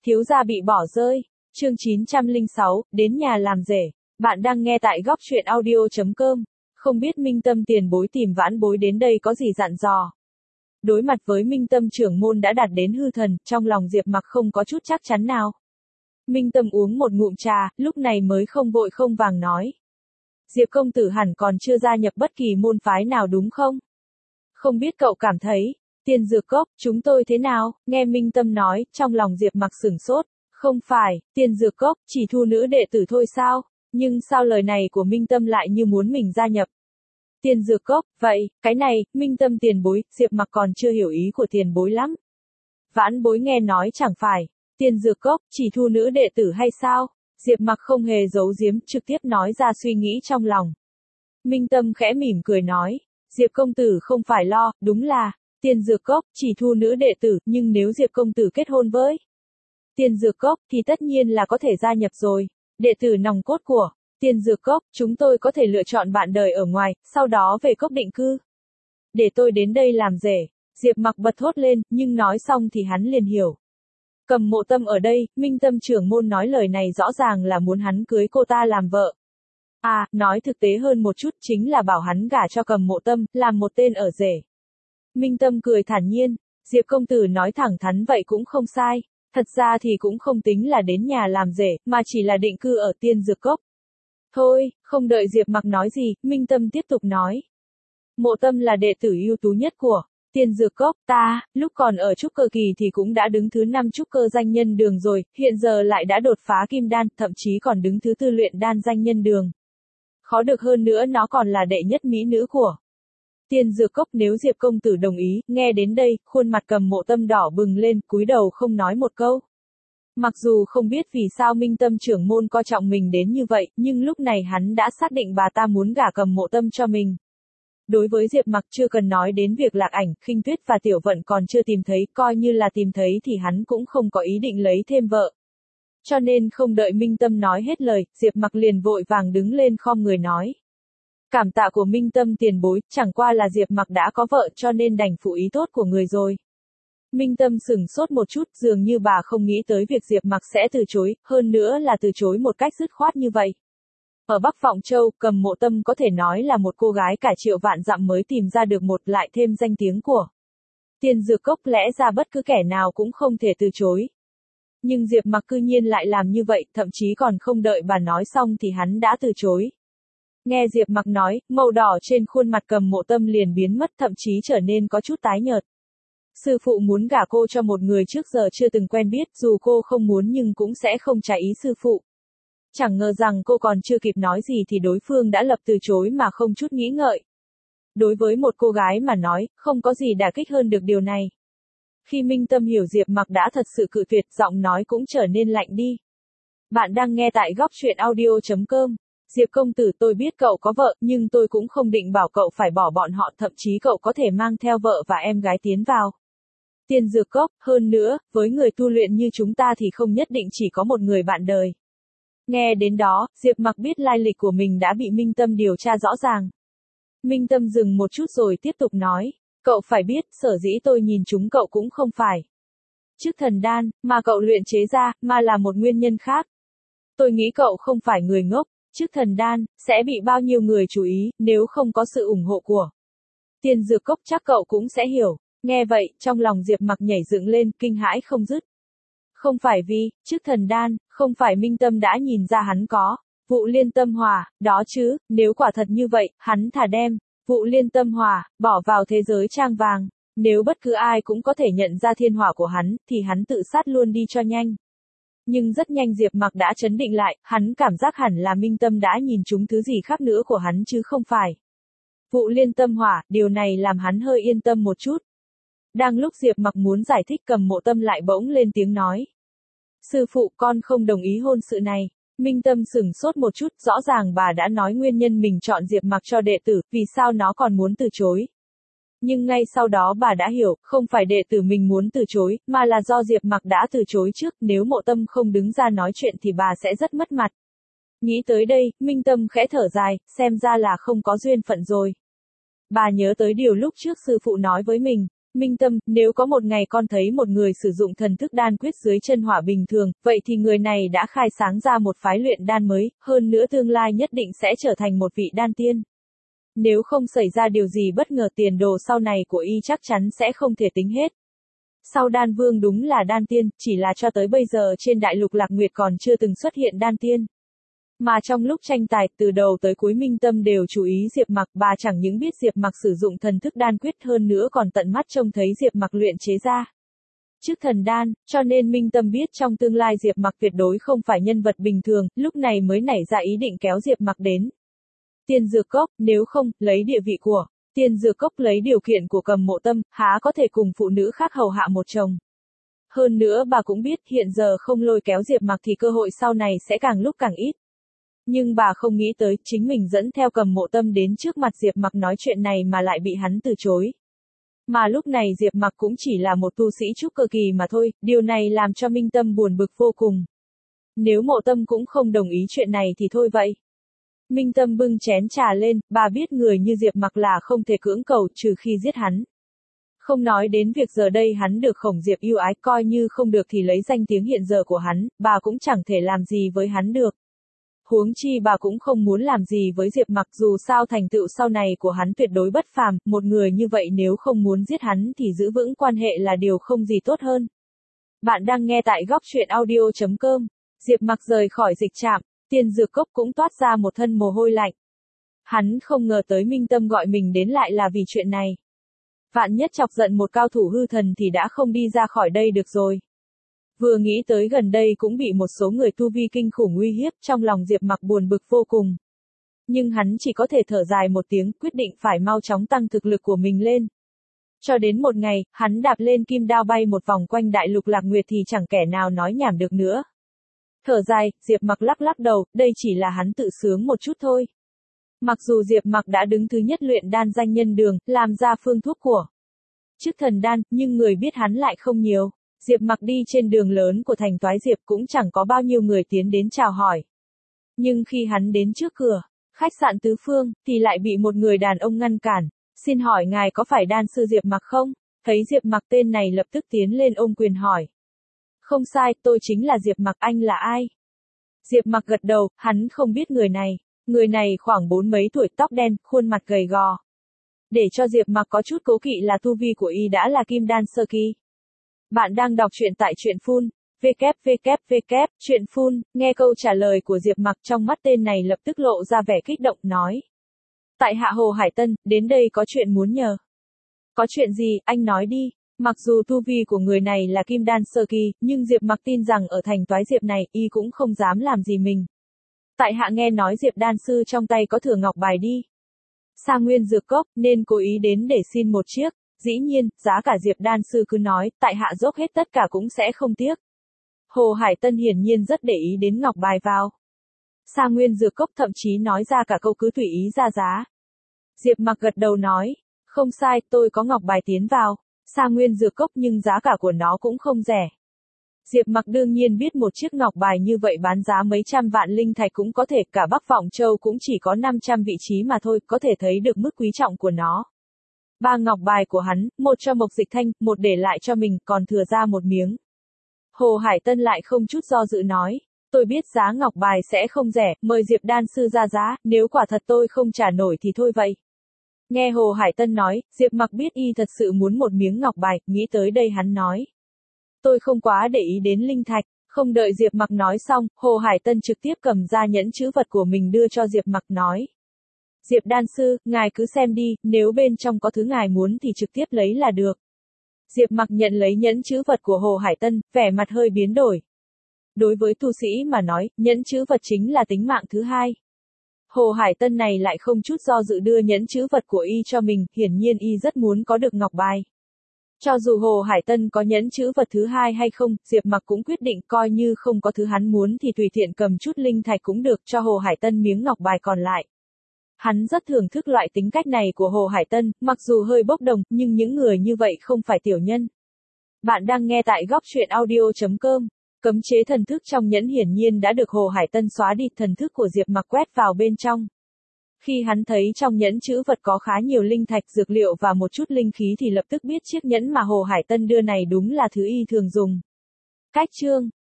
Thiếu gia bị bỏ rơi. Chương 906, đến nhà làm rể. Bạn đang nghe tại góc truyện audio.com. Không biết Minh Tâm tiền bối tìm Vãn Bối đến đây có gì dặn dò. Đối mặt với Minh Tâm trưởng môn đã đạt đến hư thần, trong lòng Diệp Mặc không có chút chắc chắn nào. Minh Tâm uống một ngụm trà, lúc này mới không vội không vàng nói. Diệp công tử hẳn còn chưa gia nhập bất kỳ môn phái nào đúng không? Không biết cậu cảm thấy, Tiên Dược Cốc, chúng tôi thế nào? Nghe Minh Tâm nói, trong lòng Diệp Mặc sửng sốt. Không phải, Tiên Dược Cốc, chỉ thu nữ đệ tử thôi sao? Nhưng sao lời này của Minh Tâm lại như muốn mình gia nhập? Tiên Dược Cốc, vậy, cái này, Minh Tâm tiền bối, Diệp Mặc còn chưa hiểu ý của tiền bối lắm. Vãn Bối nghe nói chẳng phải, Tiên Dược Cốc, chỉ thu nữ đệ tử hay sao? Diệp Mặc không hề giấu giếm, trực tiếp nói ra suy nghĩ trong lòng. Minh Tâm khẽ mỉm cười nói, Diệp công tử không phải lo, đúng là, Tiên Dược Cốc, chỉ thu nữ đệ tử, nhưng nếu Diệp công tử kết hôn với Tiên Dược Cốc, thì tất nhiên là có thể gia nhập rồi. Đệ tử nòng cốt của Tiên Dược Cốc, chúng tôi có thể lựa chọn bạn đời ở ngoài, sau đó về cốc định cư. Để tôi đến đây làm rể. Diệp Mặc bật thốt lên, nhưng nói xong thì hắn liền hiểu. Cầm Mộ Tâm ở đây, Minh Tâm trưởng môn nói lời này rõ ràng là muốn hắn cưới cô ta làm vợ. À, nói thực tế hơn một chút chính là bảo hắn gả cho Cầm Mộ Tâm, làm một tên ở rể. Minh Tâm cười thản nhiên, Diệp công tử nói thẳng thắn vậy cũng không sai. Thật ra thì cũng không tính là đến nhà làm rể, mà chỉ là định cư ở Tiên Dược Cốc. Thôi, không đợi Diệp Mặc nói gì, Minh Tâm tiếp tục nói. Mộ Tâm là đệ tử ưu tú nhất của Tiên Dược Cốc, ta, lúc còn ở trúc cơ kỳ thì cũng đã đứng thứ 5 trúc cơ danh nhân đường rồi, hiện giờ lại đã đột phá kim đan, thậm chí còn đứng thứ 4 luyện đan danh nhân đường. Khó được hơn nữa nó còn là đệ nhất mỹ nữ của Tiên Dược Cốc. Nếu Diệp công tử đồng ý, nghe đến đây, khuôn mặt Cầm Mộ Tâm đỏ bừng lên, cúi đầu không nói một câu. Mặc dù không biết vì sao Minh Tâm trưởng môn coi trọng mình đến như vậy, nhưng lúc này hắn đã xác định bà ta muốn gả Cầm Mộ Tâm cho mình. Đối với Diệp Mặc chưa cần nói đến việc Lạc Ảnh, Khinh Tuyết và Tiểu Vận còn chưa tìm thấy, coi như là tìm thấy thì hắn cũng không có ý định lấy thêm vợ. Cho nên không đợi Minh Tâm nói hết lời, Diệp Mặc liền vội vàng đứng lên khom người nói. Cảm tạ của Minh Tâm tiền bối, chẳng qua là Diệp Mặc đã có vợ cho nên đành phụ ý tốt của người rồi. Minh Tâm sửng sốt một chút, dường như bà không nghĩ tới việc Diệp Mặc sẽ từ chối, hơn nữa là từ chối một cách dứt khoát như vậy. Ở Bắc Vọng Châu, Cầm Mộ Tâm có thể nói là một cô gái cả triệu vạn dặm mới tìm ra được một, lại thêm danh tiếng của Tiên Dược Cốc, lẽ ra bất cứ kẻ nào cũng không thể từ chối. Nhưng Diệp Mặc cư nhiên lại làm như vậy, thậm chí còn không đợi bà nói xong thì hắn đã từ chối. Nghe Diệp Mặc nói, màu đỏ trên khuôn mặt Cầm Mộ Tâm liền biến mất, thậm chí trở nên có chút tái nhợt. Sư phụ muốn gả cô cho một người trước giờ chưa từng quen biết, dù cô không muốn nhưng cũng sẽ không trái ý sư phụ. Chẳng ngờ rằng cô còn chưa kịp nói gì thì đối phương đã lập từ chối mà không chút nghĩ ngợi. Đối với một cô gái mà nói, không có gì đả kích hơn được điều này. Khi Minh Tâm hiểu Diệp Mặc đã thật sự cự tuyệt, giọng nói cũng trở nên lạnh đi. Bạn đang nghe tại góc truyện audio.com. Diệp công tử, tôi biết cậu có vợ, nhưng tôi cũng không định bảo cậu phải bỏ bọn họ, thậm chí cậu có thể mang theo vợ và em gái tiến vào Tiên Dược Cốc, hơn nữa, với người tu luyện như chúng ta thì không nhất định chỉ có một người bạn đời. Nghe đến đó, Diệp Mặc biết lai lịch của mình đã bị Minh Tâm điều tra rõ ràng. Minh Tâm dừng một chút rồi tiếp tục nói, cậu phải biết, sở dĩ tôi nhìn chúng cậu cũng không phải Chức Thần Đan, mà cậu luyện chế ra, mà là một nguyên nhân khác. Tôi nghĩ cậu không phải người ngốc. Chức Thần Đan sẽ bị bao nhiêu người chú ý, nếu không có sự ủng hộ của Tiên Dược Cốc chắc cậu cũng sẽ hiểu. Nghe vậy, trong lòng Diệp Mặc nhảy dựng lên, kinh hãi không dứt. Không phải vì Chức Thần Đan, không phải Minh Tâm đã nhìn ra hắn có Vụ Liên Tâm Hỏa, đó chứ, nếu quả thật như vậy, hắn thà đem Vụ Liên Tâm Hỏa bỏ vào thế giới trang vàng. Nếu bất cứ ai cũng có thể nhận ra thiên hỏa của hắn, thì hắn tự sát luôn đi cho nhanh. Nhưng rất nhanh Diệp Mặc đã trấn định lại, hắn cảm giác hẳn là Minh Tâm đã nhìn trúng thứ gì khác nữa của hắn chứ không phải Vụ Liên Tâm Hỏa, điều này làm hắn hơi yên tâm một chút. Đang lúc Diệp Mặc muốn giải thích, Cầm Mộ Tâm lại bỗng lên tiếng nói. Sư phụ, con không đồng ý hôn sự này. Minh Tâm sửng sốt một chút, rõ ràng bà đã nói nguyên nhân mình chọn Diệp Mặc cho đệ tử, vì sao nó còn muốn từ chối. Nhưng ngay sau đó bà đã hiểu, không phải đệ tử mình muốn từ chối, mà là do Diệp Mặc đã từ chối trước, nếu Mộ Tâm không đứng ra nói chuyện thì bà sẽ rất mất mặt. Nghĩ tới đây, Minh Tâm khẽ thở dài, xem ra là không có duyên phận rồi. Bà nhớ tới điều lúc trước sư phụ nói với mình, Minh Tâm, nếu có một ngày con thấy một người sử dụng thần thức đan quyết dưới chân hỏa bình thường, vậy thì người này đã khai sáng ra một phái luyện đan mới, hơn nữa tương lai nhất định sẽ trở thành một vị đan tiên. Nếu không xảy ra điều gì bất ngờ tiền đồ sau này của y chắc chắn sẽ không thể tính hết. Sau đan vương đúng là đan tiên, chỉ là cho tới bây giờ trên đại lục Lạc Nguyệt còn chưa từng xuất hiện đan tiên. Mà trong lúc tranh tài, từ đầu tới cuối Minh Tâm đều chú ý Diệp Mặc, bà chẳng những biết Diệp Mặc sử dụng thần thức đan quyết hơn nữa còn tận mắt trông thấy Diệp Mặc luyện chế ra chức thần đan, cho nên Minh Tâm biết trong tương lai Diệp Mặc tuyệt đối không phải nhân vật bình thường, lúc này mới nảy ra ý định kéo Diệp Mặc đến Tiên Dược Cốc, nếu không, lấy địa vị của Tiên Dược Cốc, lấy điều kiện của Cầm Mộ Tâm, há có thể cùng phụ nữ khác hầu hạ một chồng. Hơn nữa bà cũng biết hiện giờ không lôi kéo Diệp Mặc thì cơ hội sau này sẽ càng lúc càng ít. Nhưng bà không nghĩ tới, chính mình dẫn theo Cầm Mộ Tâm đến trước mặt Diệp Mặc nói chuyện này mà lại bị hắn từ chối. Mà lúc này Diệp Mặc cũng chỉ là một tu sĩ trúc cơ kỳ mà thôi, điều này làm cho Minh Tâm buồn bực vô cùng. Nếu Mộ Tâm cũng không đồng ý chuyện này thì thôi vậy. Minh Tâm bưng chén trà lên, bà biết người như Diệp Mặc là không thể cưỡng cầu trừ khi giết hắn. Không nói đến việc giờ đây hắn được Khổng Diệp yêu ái, coi như không được thì lấy danh tiếng hiện giờ của hắn, bà cũng chẳng thể làm gì với hắn được. Huống chi bà cũng không muốn làm gì với Diệp Mặc, dù sao thành tựu sau này của hắn tuyệt đối bất phàm, một người như vậy nếu không muốn giết hắn thì giữ vững quan hệ là điều không gì tốt hơn. Bạn đang nghe tại góc truyện audio.com. Diệp Mặc rời khỏi dịch trạm, Tiên Dược Cốc cũng toát ra một thân mồ hôi lạnh. Hắn không ngờ tới Minh Tâm gọi mình đến lại là vì chuyện này. Vạn nhất chọc giận một cao thủ hư thần thì đã không đi ra khỏi đây được rồi. Vừa nghĩ tới gần đây cũng bị một số người tu vi kinh khủng uy hiếp, trong lòng Diệp Mặc buồn bực vô cùng. Nhưng hắn chỉ có thể thở dài một tiếng, quyết định phải mau chóng tăng thực lực của mình lên. Cho đến một ngày, hắn đạp lên kim đao bay một vòng quanh đại lục Lạc Nguyệt thì chẳng kẻ nào nói nhảm được nữa. Thở dài, Diệp Mặc lắc lắc đầu, đây chỉ là hắn tự sướng một chút thôi. Mặc dù Diệp Mặc đã đứng thứ nhất luyện đan danh nhân đường, làm ra phương thuốc của chức thần đan, nhưng người biết hắn lại không nhiều. Diệp Mặc đi trên đường lớn của thành Toái Diệp cũng chẳng có bao nhiêu người tiến đến chào hỏi. Nhưng khi hắn đến trước cửa khách sạn Tứ Phương, thì lại bị một người đàn ông ngăn cản. Xin hỏi ngài có phải đan sư Diệp Mặc không? Thấy Diệp Mặc tên này lập tức tiến lên ôm quyền hỏi. Không sai, tôi chính là Diệp Mặc, anh là ai? Diệp Mặc gật đầu, hắn không biết người này. Người này khoảng 40 mấy tuổi, tóc đen, khuôn mặt gầy gò. Để cho Diệp Mặc có chút cố kỵ là tu vi của y đã là kim đan sơ kỳ. Bạn đang đọc truyện tại truyện Phun, www, truyện Phun, nghe câu trả lời của Diệp Mặc trong mắt tên này lập tức lộ ra vẻ kích động nói. Tại hạ Hồ Hải Tân, đến đây có chuyện muốn nhờ. Có chuyện gì, anh nói đi. Mặc dù tu vi của người này là kim đan sơ kỳ, nhưng Diệp Mặc tin rằng ở thành Toái Diệp này, y cũng không dám làm gì mình. Tại hạ nghe nói Diệp đan sư trong tay có thừa ngọc bài đi Sa Nguyên Dược Cốc, nên cố ý đến để xin một chiếc. Dĩ nhiên, giá cả Diệp đan sư cứ nói, tại hạ dốc hết tất cả cũng sẽ không tiếc. Hồ Hải Tân hiển nhiên rất để ý đến ngọc bài vào Sa Nguyên Dược Cốc, thậm chí nói ra cả câu cứ tùy ý ra giá. Diệp Mặc gật đầu nói, không sai, tôi có ngọc bài tiến vào Sa Nguyên Dược Cốc nhưng giá cả của nó cũng không rẻ. Diệp Mặc đương nhiên biết một chiếc ngọc bài như vậy bán giá mấy trăm vạn linh thạch cũng có thể, cả Bắc Vọng Châu cũng chỉ có 500 vị trí mà thôi, có thể thấy được mức quý trọng của nó. 3 ngọc bài của hắn, một cho Mộc Dịch Thanh, một để lại cho mình, còn thừa ra một miếng. Hồ Hải Tân lại không chút do dự nói, tôi biết giá ngọc bài sẽ không rẻ, mời Diệp đan sư ra giá, nếu quả thật tôi không trả nổi thì thôi vậy. Nghe Hồ Hải Tân nói, Diệp Mặc biết y thật sự muốn một miếng ngọc bài, nghĩ tới đây hắn nói. Tôi không quá để ý đến linh thạch. Không đợi Diệp Mặc nói xong, Hồ Hải Tân trực tiếp cầm ra nhẫn chữ vật của mình đưa cho Diệp Mặc nói. Diệp đan sư, ngài cứ xem đi, nếu bên trong có thứ ngài muốn thì trực tiếp lấy là được. Diệp Mặc nhận lấy nhẫn chữ vật của Hồ Hải Tân, vẻ mặt hơi biến đổi. Đối với tu sĩ mà nói, nhẫn chữ vật chính là tính mạng thứ hai. Hồ Hải Tân này lại không chút do dự đưa nhẫn chữ vật của y cho mình, hiển nhiên y rất muốn có được ngọc bài. Cho dù Hồ Hải Tân có nhẫn chữ vật thứ hai hay không, Diệp Mặc cũng quyết định coi như không có thứ hắn muốn thì tùy tiện cầm chút linh thạch cũng được, cho Hồ Hải Tân miếng ngọc bài còn lại. Hắn rất thưởng thức loại tính cách này của Hồ Hải Tân, mặc dù hơi bốc đồng, nhưng những người như vậy không phải tiểu nhân. Bạn đang nghe tại góc truyện audio.com. Cấm chế thần thức trong nhẫn hiển nhiên đã được Hồ Hải Tân xóa đi, thần thức của Diệp Mặc quét vào bên trong. Khi hắn thấy trong nhẫn trữ vật có khá nhiều linh thạch, dược liệu và một chút linh khí thì lập tức biết chiếc nhẫn mà Hồ Hải Tân đưa này đúng là thứ y thường dùng. Cách chương